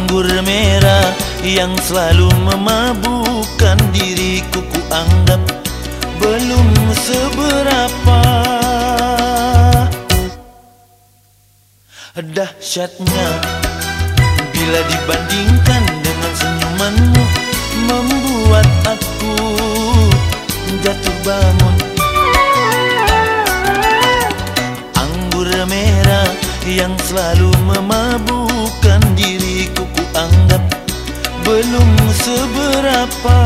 Anggur merah yang selalu memabukkan diriku, ku anggap belum seberapa. Dahsyatnya bila dibandingkan dengan senyumanmu, membuat aku jatuh bangun. Anggur merah yang selalu memabukkan diriku, ku anggap belum seberapa.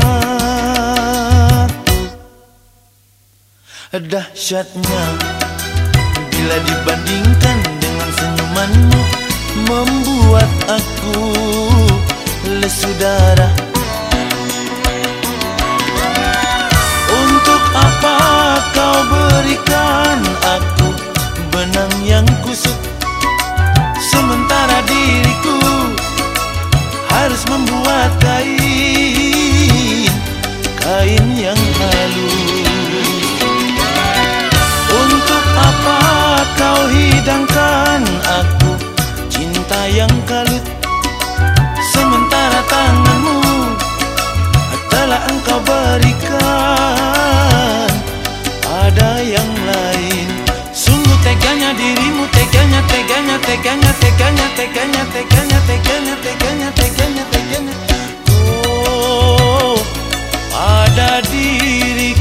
Dahsyatnya bila dibandingkan dengan senyumanmu, membuat aku lesu darah. Untuk apa kau berikan aku benang yang kusut, sementara diriku harus membuat kain yang halus. Untuk apa kau hidangkan aku cinta yang kalut, sementara tanganmu telah engkau berikan pada yang lain. Sungguh teganya dirimu, teganya, teganya, teganya, teganya, teganya, teganya, teganya, teganya, teganya, teganya. Oh, pada diriku.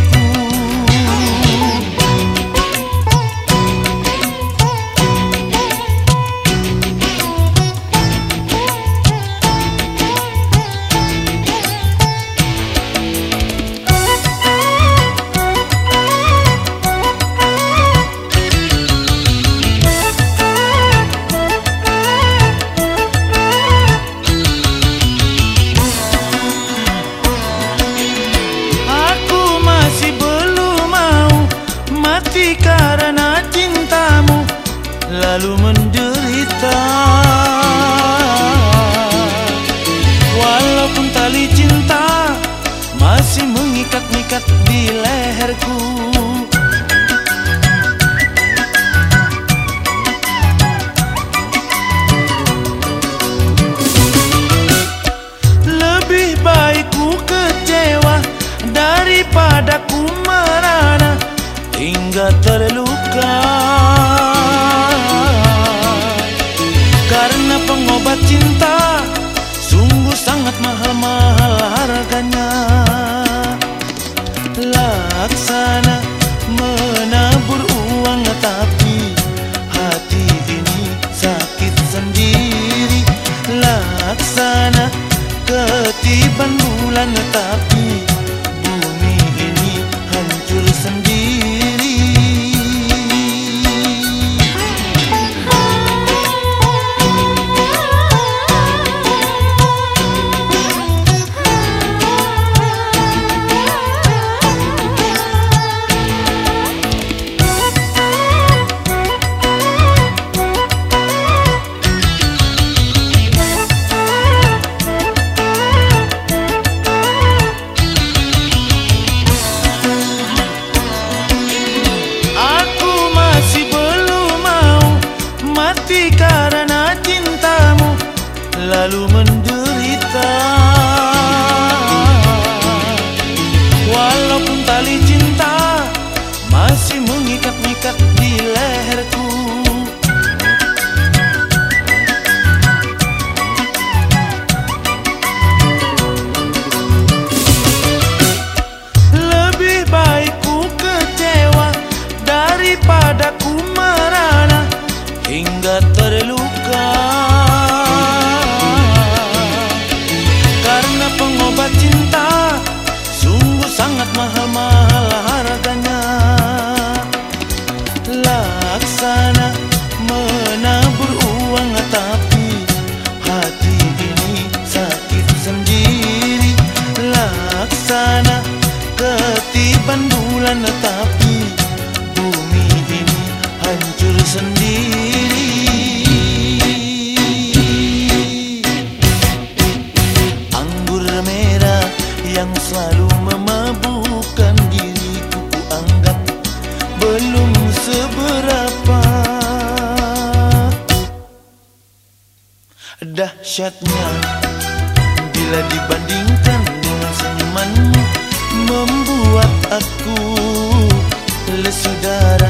Karena cintamu lalu menderita, walaupun tali cinta masih mengikat-ikat di leherku. Lebih baik ku kecewa daripada ku merana hingga terluka, karena pengobat cinta sungguh sangat mahal-mahal harganya. Laksana menabur uang, tapi hati ini sakit sendiri. Laksana ketiban bulan, tapi bumi ini hancur sendiri. Karena cintamu lalu menderita, walaupun tali cinta masih mengikat-ikat di leherku. Lebih baik ku kecewa daripada ku merana hingga terluka, karena pengobat cinta sungguh sangat mahal-mahal harganya. Laksana menabur uang, tapi hati ini sakit sendiri. Laksana ketiban bulan, tapi bumi ini hancur sendiri. Anggur merah yang selalu memabukkan diriku, ku anggap belum seberapa. Dahsyat dahsyatnya bila dibandingkan dengan senyumanmu, membuat aku lesu darah.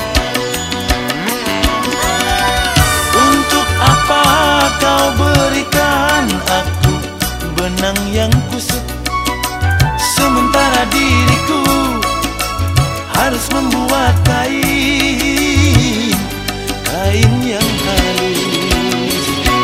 Untuk apa kau berikan aku benang yang kusut, sementara diriku harus membuat kain yang halus.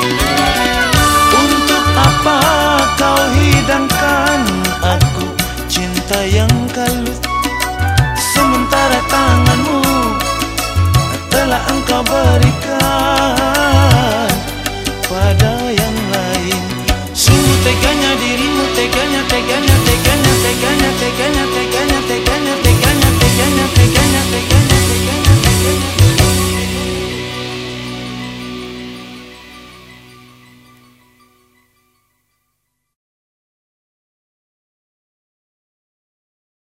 Untuk apa kau hidangkan aku cinta yang kalut, sementara tanganmu telah engkau berikan pada yang lain. Sungguh teganya dirimu, teganya, teganya, teganya, teganya, teganya, teganya, teganya, teganya, teganya, teganya, teganya, teganya, teganya.